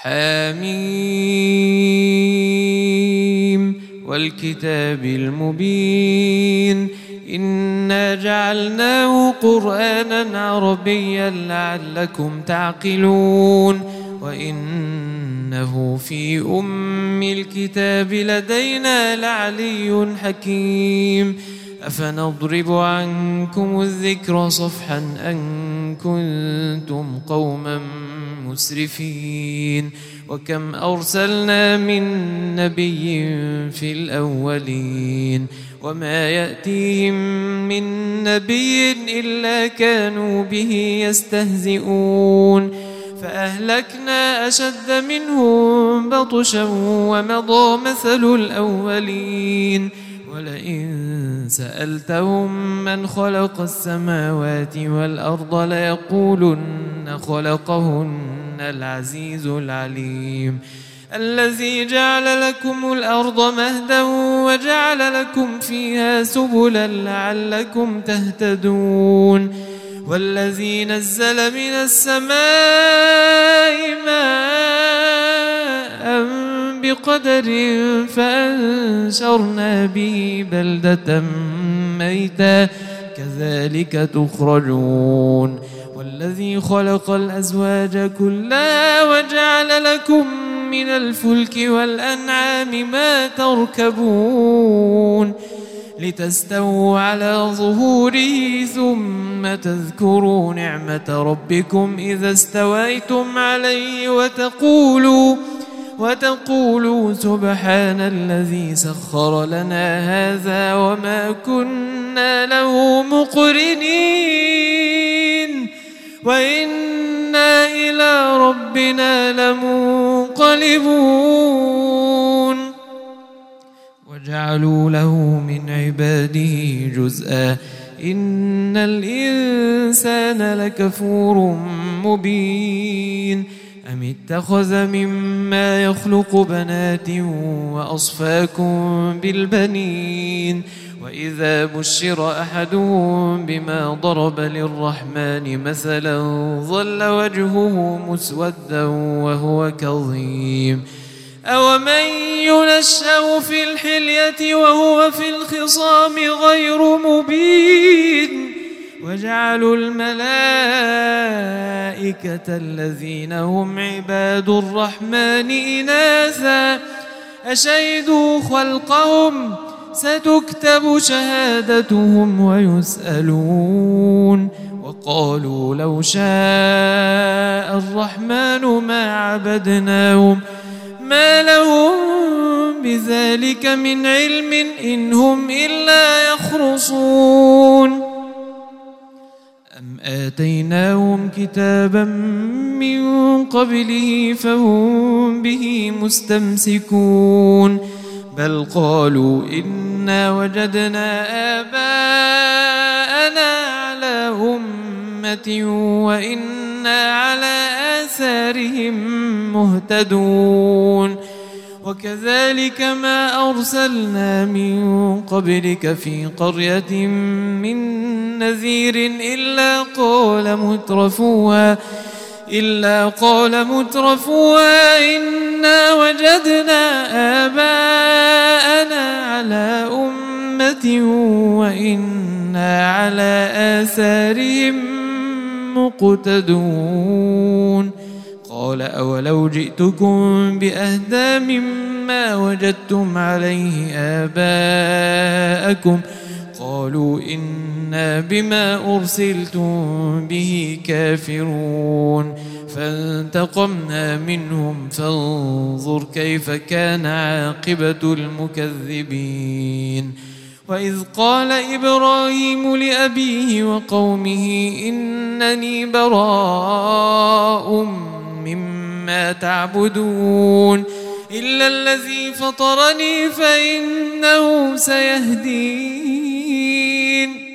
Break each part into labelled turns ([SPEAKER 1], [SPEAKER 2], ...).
[SPEAKER 1] حميم والكتاب المبين إنا جعلناه قرآنا عربيا لعلكم تعقلون وإنه في أم الكتاب لدينا لعلي حكيم أفنضرب عنكم الذكر صفحا أن كنتم قوما مسرفين وكم أرسلنا من نبي في الأولين وما يأتيهم من نبي إلا كانوا به يستهزئون فأهلكنا أشد منهم بطشا ومضى مثل الأولين ولئن سألتهم من خلق السماوات والأرض ليقولن خلقهن العزيز العليم الذي جعل لكم الأرض مهدا وجعل لكم فيها سبلا لعلكم تهتدون والذي نزل من السماء ماء بقدر فأنشرنا به بلدة ميتا كذلك تخرجون والذي خلق الأزواج كلها وجعل لكم من الفلك والأنعام ما تركبون لتستووا على ظهوره ثم تذكروا نعمة ربكم إذا استويتم عليه وتقولوا سبحان الذي سخر لنا هذا وما كنا له مقرنين وإنا إلى ربنا لمنقلبون وجعلوا له من عباده جزءا إن الإنسان لكفور مبين أم اتخذ مما يخلق بنات وأصفاكم بالبنين وإذا بشر أحدهم بما ضرب للرحمن مثلا ظل وجهه مسودا وهو كظيم أومن ينشأ في الحلية وهو في الخصام غير مبين وجعلوا الملائكة الذين هم عباد الرحمن إناثا أشهدوا خلقهم ستكتب شهادتهم ويسألون وقالوا لو شاء الرحمن ما عبدناهم ما لهم بذلك من علم إن هم إلا يخرصون أم آتيناهم كتابا من قبله فهم به مستمسكون بل قالوا إنا وجدنا آباءنا على أمة وإنا على آثارهم مهتدون وكذلك ما أرسلنا من قبلك في قرية من نذير إلا قال مترفوها إنا وجدنا آباءنا على أمة وإنا على آثارهم مقتدون قال أولو جئتكم بأهدى مما وجدتم عليه آباءكم قالوا إنا بما أرسلتم به كافرون فانتقمنا منهم فانظر كيف كان عاقبة المكذبين وإذ قال إبراهيم لأبيه وقومه إنني براء مما تعبدون إلا الذي فطرني فإنه سيهدين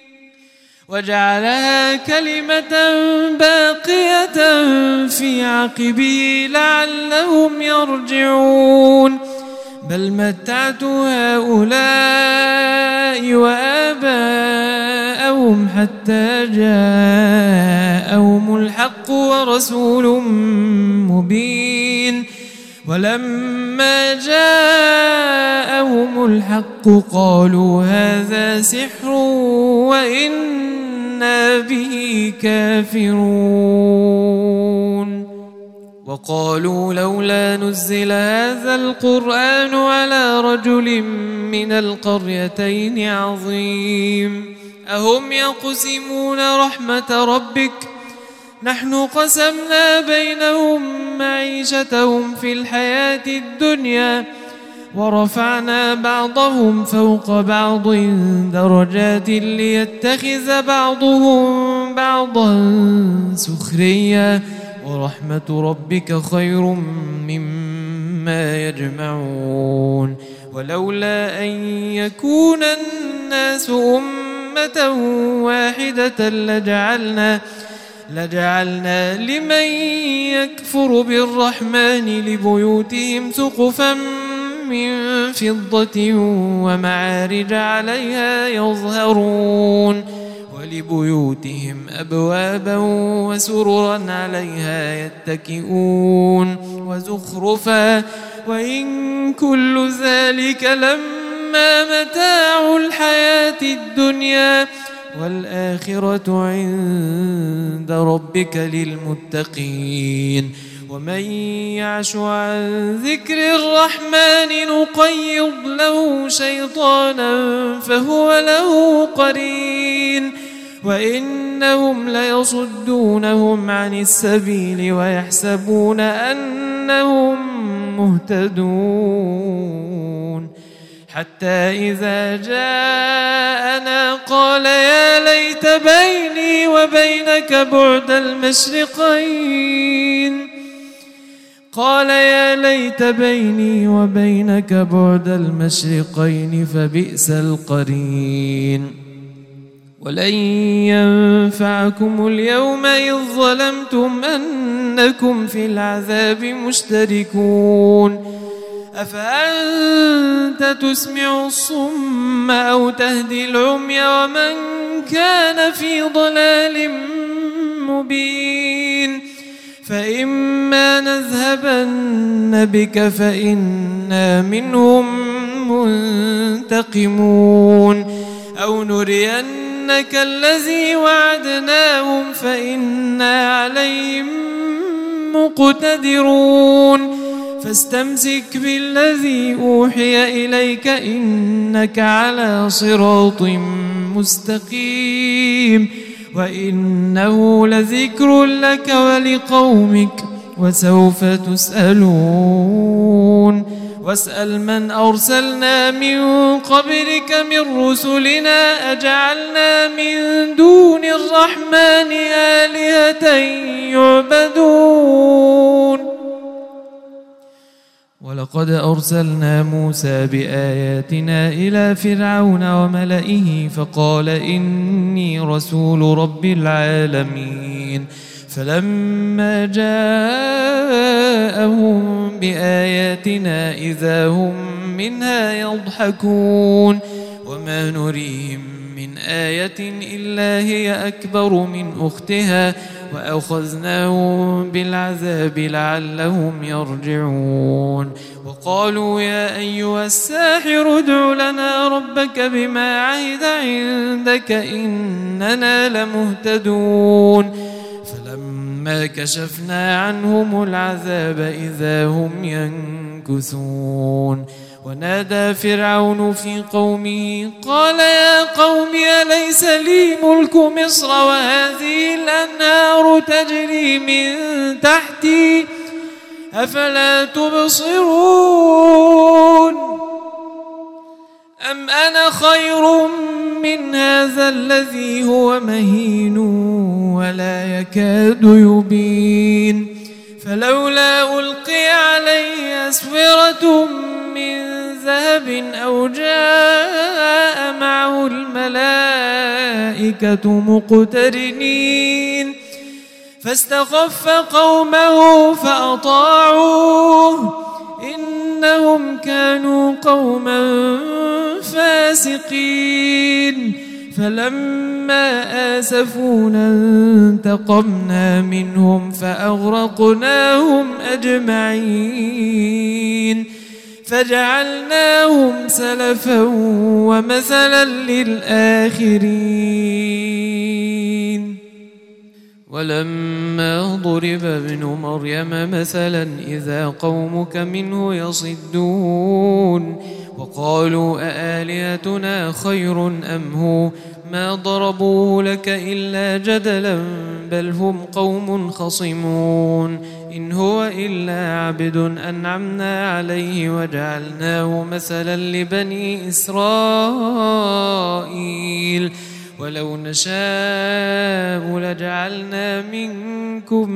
[SPEAKER 1] وجعلها كلمة باقية في عقبه لعلهم يرجعون بل متعت هؤلاء وآباءهم حتى جاءهم الحق ورسول مبين ولما جاءهم الحق قالوا هذا سحر وإنا به كافرون وقالوا لولا نزل هذا القرآن على رجل من القريتين عظيم أهم يقسمون رحمة ربك نحن قسمنا بينهم معيشتهم في الحياة الدنيا ورفعنا بعضهم فوق بعض درجات ليتخذ بعضهم بعضا سخريا ورحمة ربك خير مما يجمعون ولولا أن يكون الناس أمة واحدة لجعلنا لمن يكفر بالرحمن لبيوتهم سقفا من فضة ومعارج عليها يظهرون ولبيوتهم أبوابا وسررا عليها يتكئون وزخرفا وإن كل ذلك لما متاع الحياة الدنيا والآخرة عند ربك للمتقين ومن يعش عن ذكر الرحمن نقيض له شيطانا فهو له قرين وإنهم ليصدونهم عن السبيل ويحسبون أنهم مهتدون حتى إذا جاءنا قال يا ليت بيني وبينك بعد المشرقين فبئس القرين ولن ينفعكم اليوم إذ ظلمتم أنكم في العذاب مشتركون أفأنت تسمع الصم أو تهدي العمي ومن كان في ضلال مبين فإما نذهبن بك فإنا منهم منتقمون أو نرينك الذي وعدناهم فإنا عليهم مقتدرون فاستمسك بالذي أوحي إليك إنك على صراط مستقيم وإنه لذكر لك ولقومك وسوف تسألون واسأل من أرسلنا من قبلك من رسلنا أجعلنا من دون الرحمن آلهة يعبدون ولقد أرسلنا موسى بآياتنا إلى فرعون وملئه فقال إني رسول رب العالمين فلما جاءهم بآياتنا إذا هم منها يضحكون وما نريهم من آية إلا هي أكبر من أختها وأخذناهم بالعذاب لعلهم يرجعون وقالوا يا أيها الساحر ادع لنا ربك بما عهد عندك إننا لمهتدون فلما كشفنا عنهم العذاب إذا هم ينكثون ونادى فرعون في قومه قال يا قوم أليس لي ملك مصر وهذه الأنهار تجري من تحتي أفلا تبصرون أم أنا خير من هذا الذي هو مهين ولا يكاد يبين فلولا ألقي عليه أسورة من ذهب أو جاء معه الملائكة مقترنين فاستخف قومه فأطاعوه إنهم كانوا قوما فاسقين فلما آسفونا انتقمنا منهم فأغرقناهم أجمعين فجعلناهم سلفا ومثلا للآخرين ولما ضرب ابن مريم مثلا إذا قومك منه يصدون وقالوا أآلهتنا خير أم هو ما ضربوه لك إلا جدلا بل هم قوم خصمون إن هو إلا عبد أنعمنا عليه وجعلناه مثلا لبني إسرائيل ولو نشاء لجعلنا منكم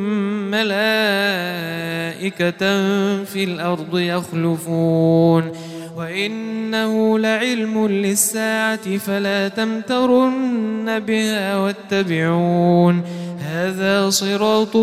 [SPEAKER 1] ملائكة في الأرض يخلفون وإنه لعلم للساعة فلا تمترن بها واتبعون هذا صراط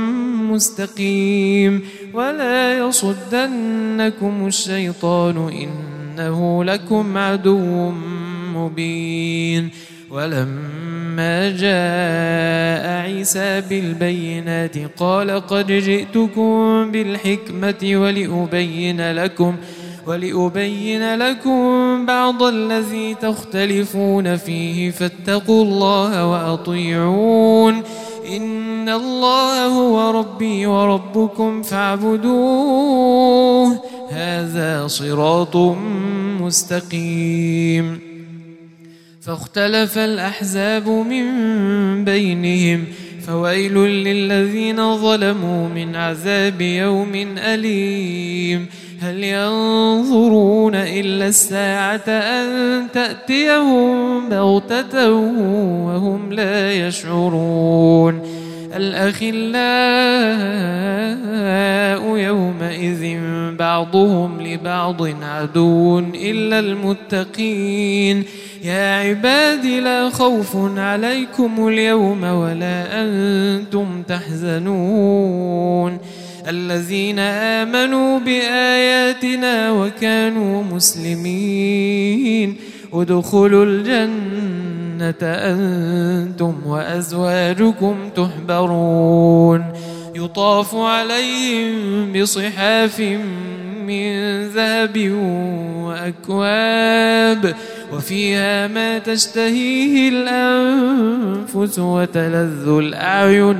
[SPEAKER 1] مستقيم ولا يصدنكم الشيطان إنه لكم عدو مبين ولما جاء عيسى بالبينات قال قد جئتكم بالحكمة ولأبين لكم بعض الذي تختلفون فيه فاتقوا الله وأطيعون إن الله هو ربي وربكم فاعبدوه هذا صراط مستقيم فاختلف الأحزاب من بينهم فويل للذين ظلموا من عذاب يوم أليم هل ينظرون إلا الساعة أن تأتيهم بغتة وهم لا يشعرون الأخلاء يومئذ بعضهم لبعض عدو إلا المتقين يا عباد لا خوف عليكم اليوم ولا أنتم تحزنون الذين آمنوا بآياتنا وكانوا مسلمين ادخلوا الجنة أنتم وأزواجكم تحبرون يطاف عليهم بصحاف من ذهب وأكواب وفيها ما تشتهيه الأنفس وتلذ الأعين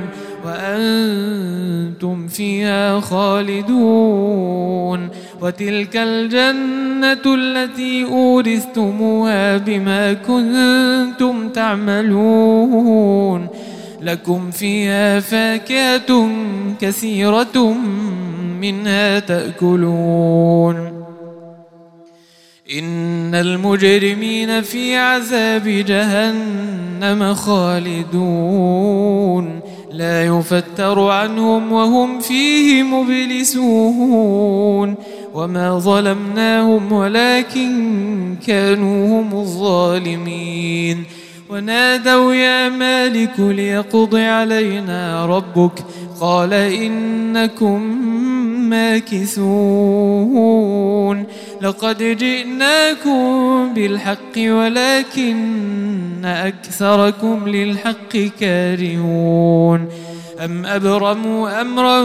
[SPEAKER 1] وأنتم فيها خالدون وتلك الجنة التي أورثتموها بما كنتم تعملون لكم فيها فاكهة كثيرة منها تأكلون إن المجرمين في عذاب جهنم خالدون لا يفتر عنهم وهم فيه مبلسون وما ظلمناهم ولكن كانوا هم الظالمين ونادوا يا مالك ليقض علينا ربك قال إنكم ماكثون لقد جئناكم بالحق ولكن أكثركم للحق كارهون أم أبرموا أمرا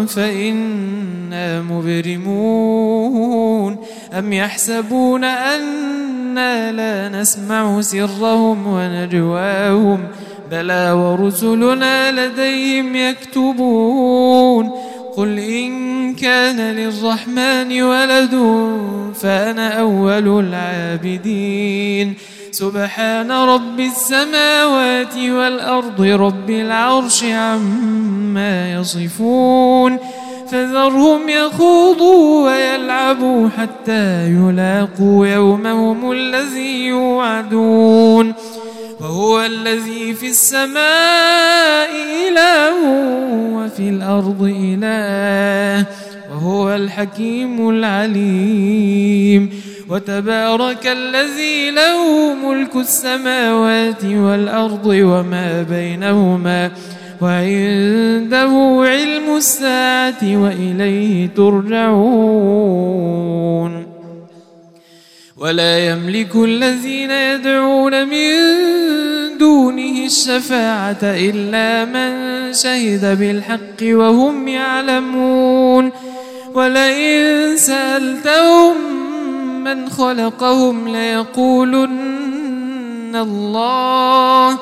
[SPEAKER 1] فإنا مبرمون أم يحسبون أنا لا نسمع سرهم ونجواهم بلى ورسلنا لديهم يكتبون قل إن كان للرحمن ولد فأنا أول العابدين سبحان رب السماوات والأرض رب العرش عما يصفون فذرهم يخوضوا ويلعبوا حتى يلاقوا يومهم الذي يوعدون وهو الذي في السماء إله وفي الأرض إله وهو الحكيم العليم وتبارك الذي له ملك السماوات والأرض وما بينهما وعنده علم الساعة وإليه ترجعون ولا يملك الذين يدعون من دونه الشفاعة إلا من شهد بالحق وهم يعلمون ولئن سألتهم من خلقهم ليقولن الله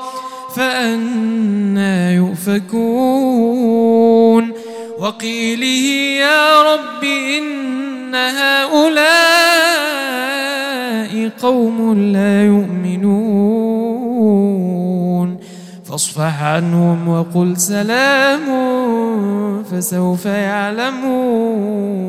[SPEAKER 1] فأنى يؤفكون وقيله يا رب إن هؤلاء قوم لا يؤمنون فاصفح عنهم وقل سلام فسوف يعلمون